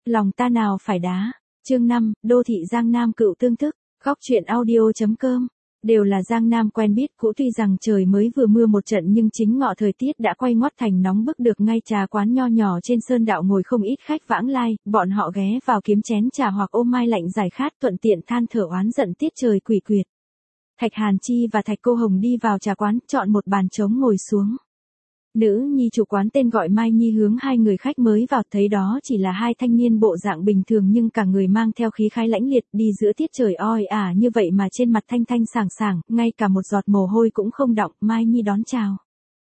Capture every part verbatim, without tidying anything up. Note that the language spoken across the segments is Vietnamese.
lòng ta nào phải đá. Chương năm, đô thị Giang Nam cựu tương thức, góc truyện audio.com. Đều là Giang Nam quen biết cũ, tuy rằng trời mới vừa mưa một trận nhưng chính ngọ thời tiết đã quay ngoắt thành nóng bức, được ngay trà quán nho nhỏ trên Sơn Đạo ngồi không ít khách vãng lai, bọn họ ghé vào kiếm chén trà hoặc ô mai lạnh giải khát, thuận tiện than thở oán giận tiết trời quỷ quyệt. Thạch Hàn Chi và Thạch Cô Hồng đi vào trà quán, chọn một bàn trống ngồi xuống. Nữ nhi chủ quán tên gọi Mai Nhi hướng hai người khách mới vào, thấy đó chỉ là hai thanh niên bộ dạng bình thường nhưng cả người mang theo khí khái lãnh liệt, đi giữa tiết trời oi ả như vậy mà trên mặt thanh thanh sảng sảng, ngay cả một giọt mồ hôi cũng không đọng. Mai Nhi đón chào.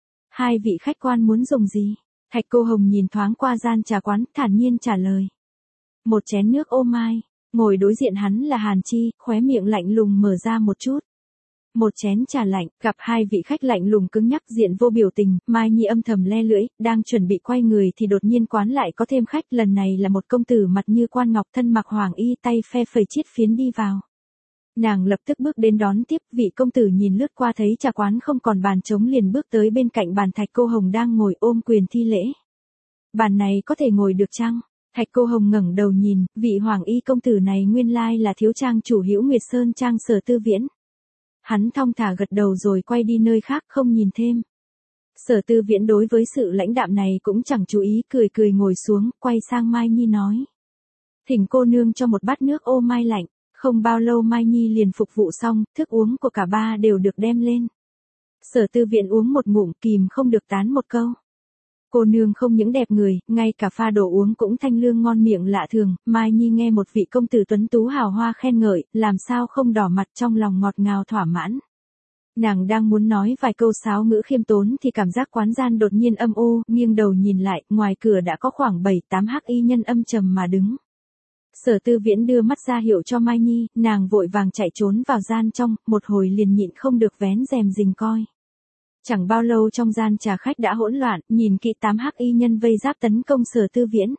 Hai vị khách quan muốn dùng gì? Thạch Cô Hồng nhìn thoáng qua gian trà quán, thản nhiên trả lời. Một chén nước ô mai. Ngồi đối diện hắn là Hàn Chi, khóe miệng lạnh lùng mở ra một chút. Một chén trà lạnh, gặp hai vị khách lạnh lùng cứng nhắc diện vô biểu tình, Mai Nhi âm thầm le lưỡi, đang chuẩn bị quay người thì đột nhiên quán lại có thêm khách, lần này là một công tử mặt như quan ngọc, thân mặc hoàng y, tay phe phẩy chiết phiến đi vào. Nàng lập tức bước đến đón tiếp, vị công tử nhìn lướt qua thấy trà quán không còn bàn trống liền bước tới bên cạnh bàn Thạch Cô Hồng đang ngồi, ôm quyền thi lễ. Bàn này có thể ngồi được chăng? Thạch Cô Hồng ngẩng đầu nhìn, vị hoàng y công tử này nguyên lai là thiếu trang chủ Hữu Nguyệt Sơn trang Sở Tư Viễn. Hắn thong thả gật đầu rồi quay đi nơi khác không nhìn thêm. Sở Tư Viễn đối với sự lãnh đạm này cũng chẳng chú ý, cười cười ngồi xuống, quay sang Mai Nhi nói. Thỉnh cô nương cho một bát nước ô mai lạnh. Không bao lâu Mai Nhi liền phục vụ xong, thức uống của cả ba đều được đem lên. Sở Tư Viễn uống một ngụm, kìm không được tán một câu. Cô nương không những đẹp người, ngay cả pha đồ uống cũng thanh lương ngon miệng lạ thường. Mai Nhi nghe một vị công tử tuấn tú hào hoa khen ngợi, làm sao không đỏ mặt, trong lòng ngọt ngào thỏa mãn. Nàng đang muốn nói vài câu sáo ngữ khiêm tốn thì cảm giác quán gian đột nhiên âm u, nghiêng đầu nhìn lại, ngoài cửa đã có khoảng bảy tám hắc y nhân âm trầm mà đứng. Sở Tư Viễn đưa mắt ra hiệu cho Mai Nhi, nàng vội vàng chạy trốn vào gian trong, một hồi liền nhịn không được vén rèm rình coi. Chẳng bao lâu trong gian trà khách đã hỗn loạn, nhìn kỹ tám hắc y nhân vây giáp tấn công Sở Tư Viễn.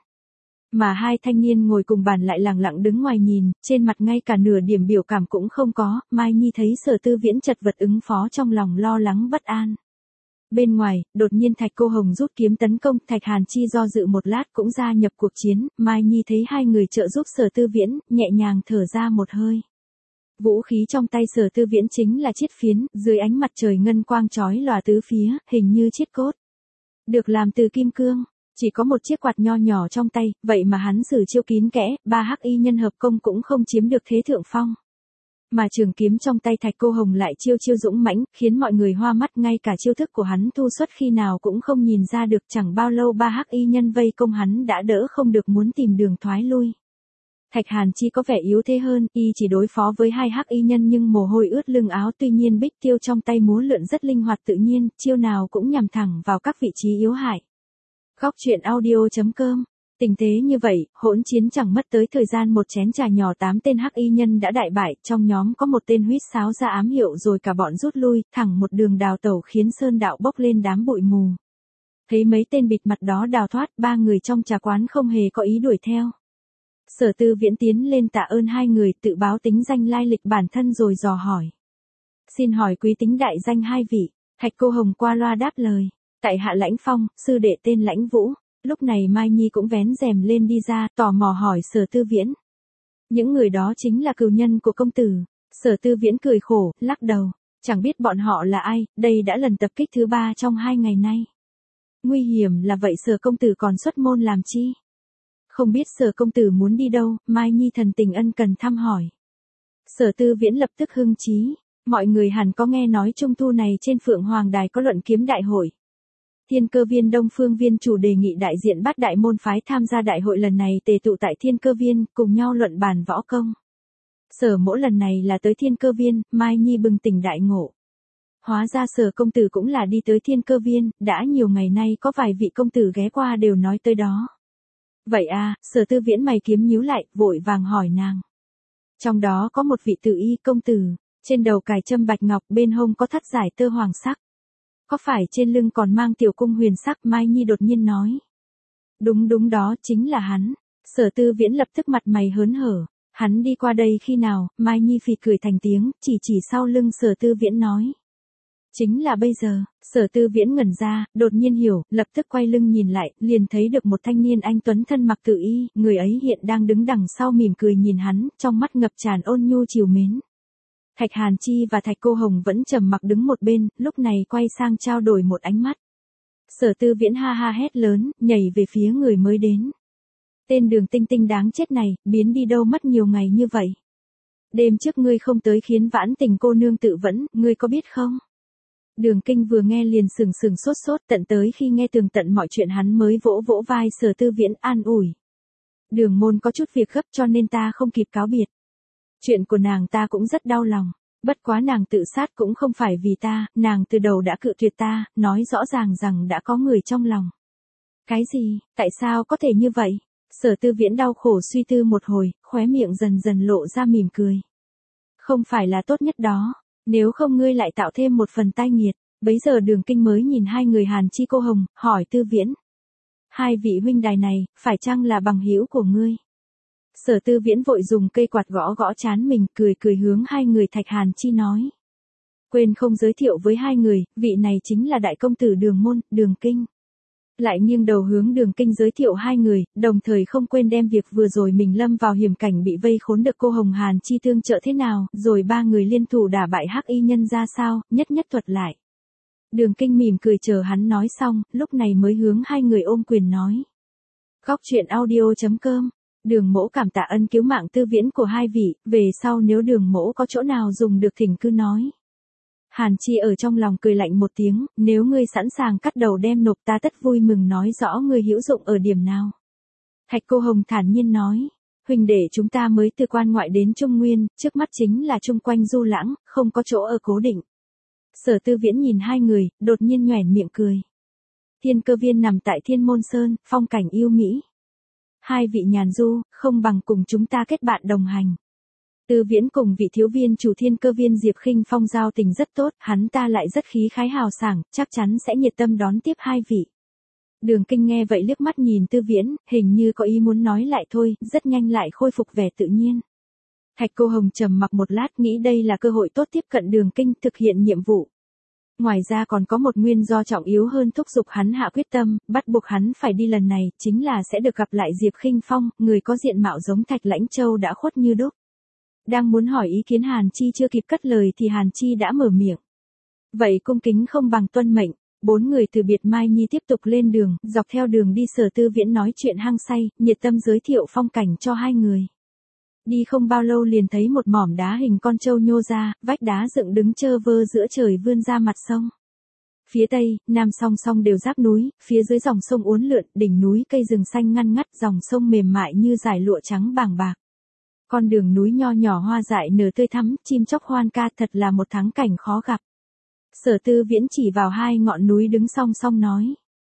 Mà hai thanh niên ngồi cùng bàn lại lặng lặng đứng ngoài nhìn, trên mặt ngay cả nửa điểm biểu cảm cũng không có. Mai Nhi thấy Sở Tư Viễn chật vật ứng phó, trong lòng lo lắng bất an. Bên ngoài, đột nhiên Thạch Cô Hồng rút kiếm tấn công, Thạch Hàn Chi do dự một lát cũng gia nhập cuộc chiến. Mai Nhi thấy hai người trợ giúp Sở Tư Viễn, nhẹ nhàng thở ra một hơi. Vũ khí trong tay Sở Tư Viễn chính là chiết phiến, dưới ánh mặt trời ngân quang chói lòa tứ phía, hình như chiết cốt. Được làm từ kim cương, chỉ có một chiếc quạt nho nhỏ trong tay, vậy mà hắn sử chiêu kín kẽ, ba hắc y nhân hợp công cũng không chiếm được thế thượng phong. Mà trường kiếm trong tay Thạch Cô Hồng lại chiêu chiêu dũng mãnh, khiến mọi người hoa mắt, ngay cả chiêu thức của hắn thu xuất khi nào cũng không nhìn ra được. Chẳng bao lâu ba hắc y nhân vây công hắn đã đỡ không được, muốn tìm đường thoái lui. Thạch Hàn Chi có vẻ yếu thế hơn, y chỉ đối phó với hai hắc y nhân nhưng mồ hôi ướt lưng áo, tuy nhiên bích tiêu trong tay múa lượn rất linh hoạt tự nhiên, chiêu nào cũng nhằm thẳng vào các vị trí yếu hại. Góc truyện audio.com. Tình thế như vậy, hỗn chiến chẳng mất tới thời gian một chén trà nhỏ, tám tên hắc y nhân đã đại bại, trong nhóm có một tên huýt sáo ra ám hiệu rồi cả bọn rút lui, thẳng một đường đào tẩu khiến Sơn Đạo bốc lên đám bụi mù. Thấy mấy tên bịt mặt đó đào thoát, ba người trong trà quán không hề có ý đuổi theo. Sở Tư Viễn tiến lên tạ ơn hai người, tự báo tính danh lai lịch bản thân rồi dò hỏi. Xin hỏi quý tính đại danh hai vị. Thạch Cô Hồng qua loa đáp lời. Tại hạ Lãnh Phong, sư đệ tên Lãnh Vũ. Lúc này Mai Nhi cũng vén rèm lên đi ra, tò mò hỏi Sở Tư Viễn. Những người đó chính là cừu nhân của công tử. Sở Tư Viễn cười khổ, lắc đầu. Chẳng biết bọn họ là ai, đây đã lần tập kích thứ ba trong hai ngày nay. Nguy hiểm là vậy, Sở công tử còn xuất môn làm chi? Không biết Sở công tử muốn đi đâu, Mai Nhi thần tình ân cần thăm hỏi. Sở Tư Viễn lập tức hưng chí. Mọi người hẳn có nghe nói trung thu này trên Phượng Hoàng Đài có luận kiếm đại hội. Thiên Cơ Viên Đông Phương Viên chủ đề nghị đại diện bát đại môn phái tham gia đại hội lần này tề tụ tại Thiên Cơ Viên, cùng nhau luận bàn võ công. Sở mỗ lần này là tới Thiên Cơ Viên, Mai Nhi bừng tỉnh đại ngộ. Hóa ra Sở công tử cũng là đi tới Thiên Cơ Viên, đã nhiều ngày nay có vài vị công tử ghé qua đều nói tới đó. Vậy à, Sở Tư Viễn mày kiếm nhíu lại, vội vàng hỏi nàng. Trong đó có một vị tử y công tử, trên đầu cài châm bạch ngọc, bên hông có thắt giải tơ hoàng sắc. Có phải trên lưng còn mang tiểu cung huyền sắc? Mai Nhi đột nhiên nói. Đúng đúng, đó chính là hắn. Sở Tư Viễn lập tức mặt mày hớn hở. Hắn đi qua đây khi nào? Mai Nhi phì cười thành tiếng, chỉ chỉ sau lưng Sở Tư Viễn nói. Chính là bây giờ, Sở Tư Viễn ngẩn ra, đột nhiên hiểu, lập tức quay lưng nhìn lại, liền thấy được một thanh niên anh tuấn thân mặc tự y, người ấy hiện đang đứng đằng sau mỉm cười nhìn hắn, trong mắt ngập tràn ôn nhu trìu mến. Thạch Hàn Chi và Thạch Cô Hồng vẫn trầm mặc đứng một bên, lúc này quay sang trao đổi một ánh mắt. Sở Tư Viễn ha ha hét lớn, nhảy về phía người mới đến. Tên Đường Tinh Tinh đáng chết này, biến đi đâu mất nhiều ngày như vậy. Đêm trước ngươi không tới khiến Vãn Tình cô nương tự vẫn, ngươi có biết không? Đường Kinh vừa nghe liền sừng sừng sốt sốt, tận tới khi nghe tường tận mọi chuyện hắn mới vỗ vỗ vai Sở Tư Viễn an ủi. Đường môn có chút việc gấp cho nên ta không kịp cáo biệt. Chuyện của nàng ta cũng rất đau lòng, bất quá nàng tự sát cũng không phải vì ta, nàng từ đầu đã cự tuyệt ta, nói rõ ràng rằng đã có người trong lòng. Cái gì, tại sao có thể như vậy? Sở Tư Viễn đau khổ suy tư một hồi, khóe miệng dần dần lộ ra mỉm cười. Không phải là tốt nhất đó, nếu không ngươi lại tạo thêm một phần tai nghiệt. Bấy giờ Đường Kinh mới nhìn hai người Hàn Chi Cô Hồng, hỏi Tư Viễn. Hai vị huynh đài này, phải chăng là bằng hữu của ngươi? Sở Tư Viễn vội dùng cây quạt gõ gõ trán mình, cười cười hướng hai người Thạch Hàn Chi nói. Quên không giới thiệu với hai người, vị này chính là đại công tử Đường môn, Đường Kinh. Lại nghiêng đầu hướng Đường Kinh giới thiệu hai người, đồng thời không quên đem việc vừa rồi mình lâm vào hiểm cảnh bị vây khốn được cô Hồng Hàn Chi tương trợ thế nào, rồi ba người liên thủ đả bại Hắc Y nhân ra sao, nhất nhất thuật lại. Đường Kinh mỉm cười chờ hắn nói xong, lúc này mới hướng hai người ôm quyền nói. Góc truyện audio.com, Đường mỗ cảm tạ ân cứu mạng Tư Viễn của hai vị, về sau nếu Đường mỗ có chỗ nào dùng được thỉnh cứ nói. Hàn Chi ở trong lòng cười lạnh một tiếng, nếu ngươi sẵn sàng cắt đầu đem nộp ta tất vui mừng nói rõ ngươi hữu dụng ở điểm nào. Thạch Cô Hồng thản nhiên nói, huynh đệ chúng ta mới từ quan ngoại đến Trung Nguyên, trước mắt chính là chung quanh du lãng, không có chỗ ở cố định. Sở Tư Viễn nhìn hai người, đột nhiên nhoẻn miệng cười. Thiên Cơ Viên nằm tại Thiên Môn Sơn, phong cảnh yêu mỹ. Hai vị nhàn du, không bằng cùng chúng ta kết bạn đồng hành. Tư Viễn cùng vị thiếu viên chủ Thiên Cơ Viên Diệp Khinh Phong giao tình rất tốt, hắn ta lại rất khí khái hào sảng, chắc chắn sẽ nhiệt tâm đón tiếp hai vị. Đường Kinh nghe vậy liếc mắt nhìn Tư Viễn, hình như có ý muốn nói lại thôi, rất nhanh lại khôi phục vẻ tự nhiên. Thạch Cô Hồng trầm mặc một lát nghĩ đây là cơ hội tốt tiếp cận Đường Kinh thực hiện nhiệm vụ. Ngoài ra còn có một nguyên do trọng yếu hơn thúc giục hắn hạ quyết tâm, bắt buộc hắn phải đi lần này, chính là sẽ được gặp lại Diệp Khinh Phong, người có diện mạo giống Thạch Lãnh Châu đã khuất như đúc. Đang muốn hỏi ý kiến Hàn Chi chưa kịp cất lời thì Hàn Chi đã mở miệng. Vậy cung kính không bằng tuân mệnh, bốn người từ biệt Mai Nhi tiếp tục lên đường, dọc theo đường đi Sở Tư Viễn nói chuyện hăng say, nhiệt tâm giới thiệu phong cảnh cho hai người. Đi không bao lâu liền thấy một mỏm đá hình con trâu nhô ra, vách đá dựng đứng trơ vơ giữa trời vươn ra mặt sông. Phía tây, nam song song đều giáp núi, phía dưới dòng sông uốn lượn, đỉnh núi cây rừng xanh ngăn ngắt, dòng sông mềm mại như dải lụa trắng bàng bạc. Con đường núi nho nhỏ hoa dại nở tươi thắm, chim chóc hoan ca, thật là một thắng cảnh khó gặp. Sở Tư Viễn chỉ vào hai ngọn núi đứng song song nói.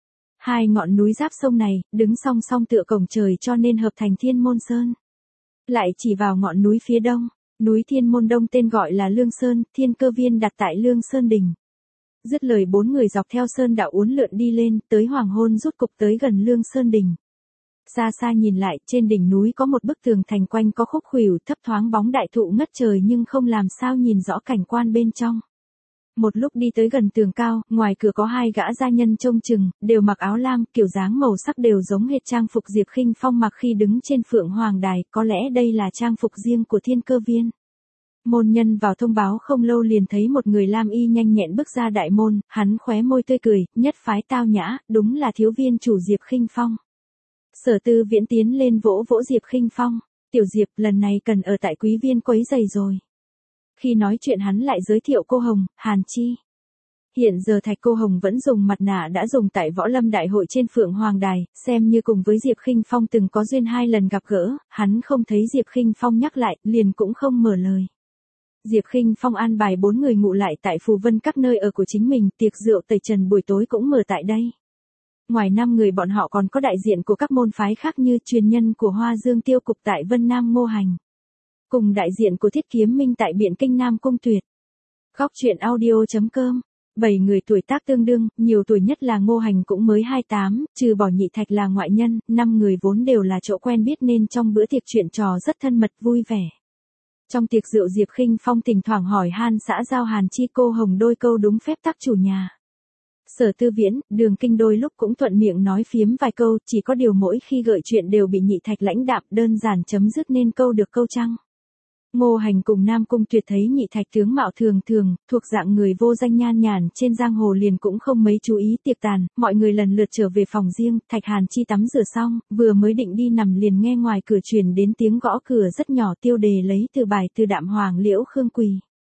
Hai ngọn núi giáp sông này, đứng song song tựa cổng trời cho nên hợp thành Thiên Môn Sơn. Lại chỉ vào ngọn núi phía đông, núi Thiên Môn Đông tên gọi là Lương Sơn, Thiên Cơ Viên đặt tại Lương Sơn Đỉnh. Dứt lời bốn người dọc theo sơn đạo uốn lượn đi lên, tới hoàng hôn rút cục tới gần Lương Sơn Đỉnh. Xa xa nhìn lại, trên đỉnh núi có một bức tường thành quanh có khúc khuỷu thấp thoáng bóng đại thụ ngất trời nhưng không làm sao nhìn rõ cảnh quan bên trong. Một lúc đi tới gần tường cao, ngoài cửa có hai gã gia nhân trông chừng, đều mặc áo lam, kiểu dáng màu sắc đều giống hệt trang phục Diệp Khinh Phong mặc khi đứng trên Phượng Hoàng Đài, có lẽ đây là trang phục riêng của Thiên Cơ Viên. Môn nhân vào thông báo không lâu liền thấy một người lam y nhanh nhẹn bước ra đại môn, hắn khóe môi tươi cười, nhất phái tao nhã, đúng là thiếu viên chủ Diệp Khinh Phong. Sở Tư Viễn tiến lên vỗ vỗ Diệp Khinh Phong, tiểu Diệp lần này cần ở tại quý viên quấy giày rồi. Khi nói chuyện hắn lại giới thiệu cô Hồng, Hàn Chi. Hiện giờ Thạch Cô Hồng vẫn dùng mặt nạ đã dùng tại Võ Lâm Đại hội trên Phượng Hoàng Đài, xem như cùng với Diệp Khinh Phong từng có duyên hai lần gặp gỡ, hắn không thấy Diệp Khinh Phong nhắc lại, liền cũng không mở lời. Diệp Khinh Phong an bài bốn người ngủ lại tại Phù Vân các nơi ở của chính mình, tiệc rượu tẩy trần buổi tối cũng mở tại đây. Ngoài năm người bọn họ còn có đại diện của các môn phái khác như truyền nhân của Hoa Dương Tiêu Cục tại Vân Nam Ngô Hành, cùng đại diện của Thiết Kiếm Minh tại Biện Kinh Nam Cung Tuyệt. Góc truyện audio.com, bảy người tuổi tác tương đương, nhiều tuổi nhất là Ngô Hành cũng mới hai mươi tám, trừ bỏ Nhị Thạch là ngoại nhân, năm người vốn đều là chỗ quen biết nên trong bữa tiệc chuyện trò rất thân mật vui vẻ. Trong tiệc rượu Diệp Khinh Phong thỉnh thoảng hỏi han xã giao Hàn Chi cô Hồng đôi câu đúng phép tắc chủ nhà. Sở Tư Viễn, Đường Kinh đôi lúc cũng thuận miệng nói phiếm vài câu, chỉ có điều mỗi khi gợi chuyện đều bị Nhị Thạch lãnh đạm đơn giản chấm dứt nên câu được câu trăng. Ngô Hành cùng Nam Cung Tuyệt thấy Nhị Thạch tướng mạo thường thường, thuộc dạng người vô danh nhan nhản trên giang hồ liền cũng không mấy chú ý tiệc tàn, mọi người lần lượt trở về phòng riêng, Thạch Hàn Chi tắm rửa xong, vừa mới định đi nằm liền nghe ngoài cửa truyền đến tiếng gõ cửa rất nhỏ, tiêu đề lấy từ bài từ Đạm Hoàng Liễu Khương Quỳ.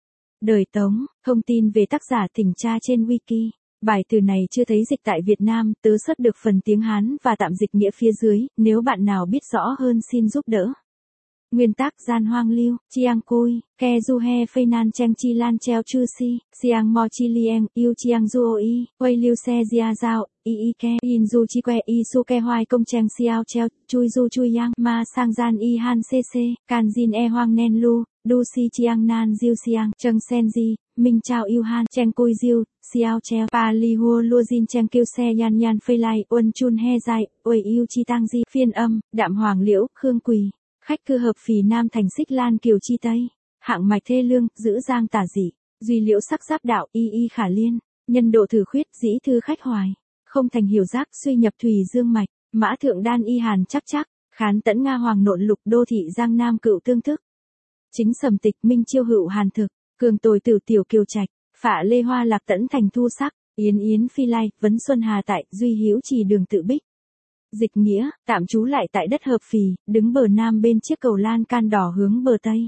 Đời Tống, thông tin về tác giả thỉnh tra trên wiki. Bài từ này chưa thấy dịch tại Việt Nam, tớ xuất được phần tiếng Hán và tạm dịch nghĩa phía dưới, nếu bạn nào biết rõ hơn xin giúp đỡ. Nguyên tác Gian Hoang Lưu, Chiang Cui, Ke Du He Phây Nan Cheng Chi Lan Treo Chư Si, Siang Mo Chi Lieng, Yêu Chiang Du Y, Wei Liu Se Jia Giao, Y Y Ke, In Du Chi Que Y Su Ke Hoai Công Cheng Xiao Treo, Chui Du Chui Yang, Ma Sang Gian Y Han C C, Can Jin E Hoang Nen Lu, Du Si Chiang Nan Diu Siang, Cheng Sen Ji, Minh Chao Yêu Han, Cheng Cui Diu, Xiao Treo, Pa Li Hua Lua Jin Cheng Kiêu Se Yan Yan Phây Lai, Uân Chun He Zai, Wei Yêu Chi Tang Ji, phiên âm, Đạm Hoàng Liễu, Khương Quỳ. Khách cư hợp phì Nam thành Xích Lan Kiều Chi Tây, hạng mạch thê lương, giữ giang tả dị, duy liễu sắc giáp đạo, y y khả liên, nhân độ thử khuyết, dĩ thư khách hoài, không thành hiểu giác, suy nhập thủy dương mạch, mã thượng đan y hàn chắc chắc, khán tẫn Nga hoàng nộn lục đô thị giang nam cựu tương thức. Chính sầm tịch minh chiêu hữu hàn thực, cường tồi tử tiểu kiều trạch, phạ lê hoa lạc tẫn thành thu sắc, yến yến phi lai, vấn xuân hà tại, duy hiếu trì đường tự bích. Dịch nghĩa, tạm trú lại tại đất hợp phì, đứng bờ nam bên chiếc cầu lan can đỏ hướng bờ tây.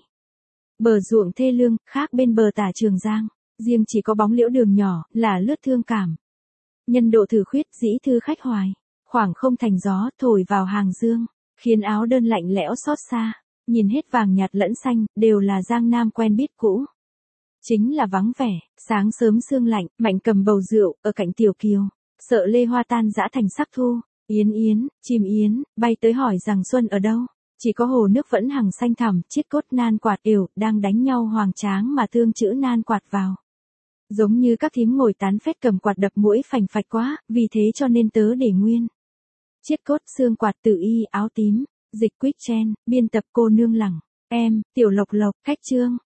Bờ ruộng thê lương, khác bên bờ tả Trường Giang, riêng chỉ có bóng liễu đường nhỏ, là lướt thương cảm. Nhân độ thử khuyết, dĩ thư khách hoài, khoảng không thành gió, thổi vào hàng dương, khiến áo đơn lạnh lẽo xót xa, nhìn hết vàng nhạt lẫn xanh, đều là Giang Nam quen biết cũ. Chính là vắng vẻ, sáng sớm sương lạnh, Mạnh cầm bầu rượu, ở cạnh tiểu kiều, sợ lê hoa tan dã thành sắc thu. Yến yến, chim yến, bay tới hỏi rằng xuân ở đâu, chỉ có hồ nước vẫn hằng xanh thẳm, chiết cốt nan quạt đều, đang đánh nhau hoàng tráng mà thương chữ nan quạt vào. Giống như các thím ngồi tán phét cầm quạt đập mũi phành phạch quá, vì thế cho nên tớ để nguyên. Chiết cốt xương quạt tự y áo tím, dịch Quick Chen, biên tập cô nương lẳng, em, tiểu lộc lộc, cách chương.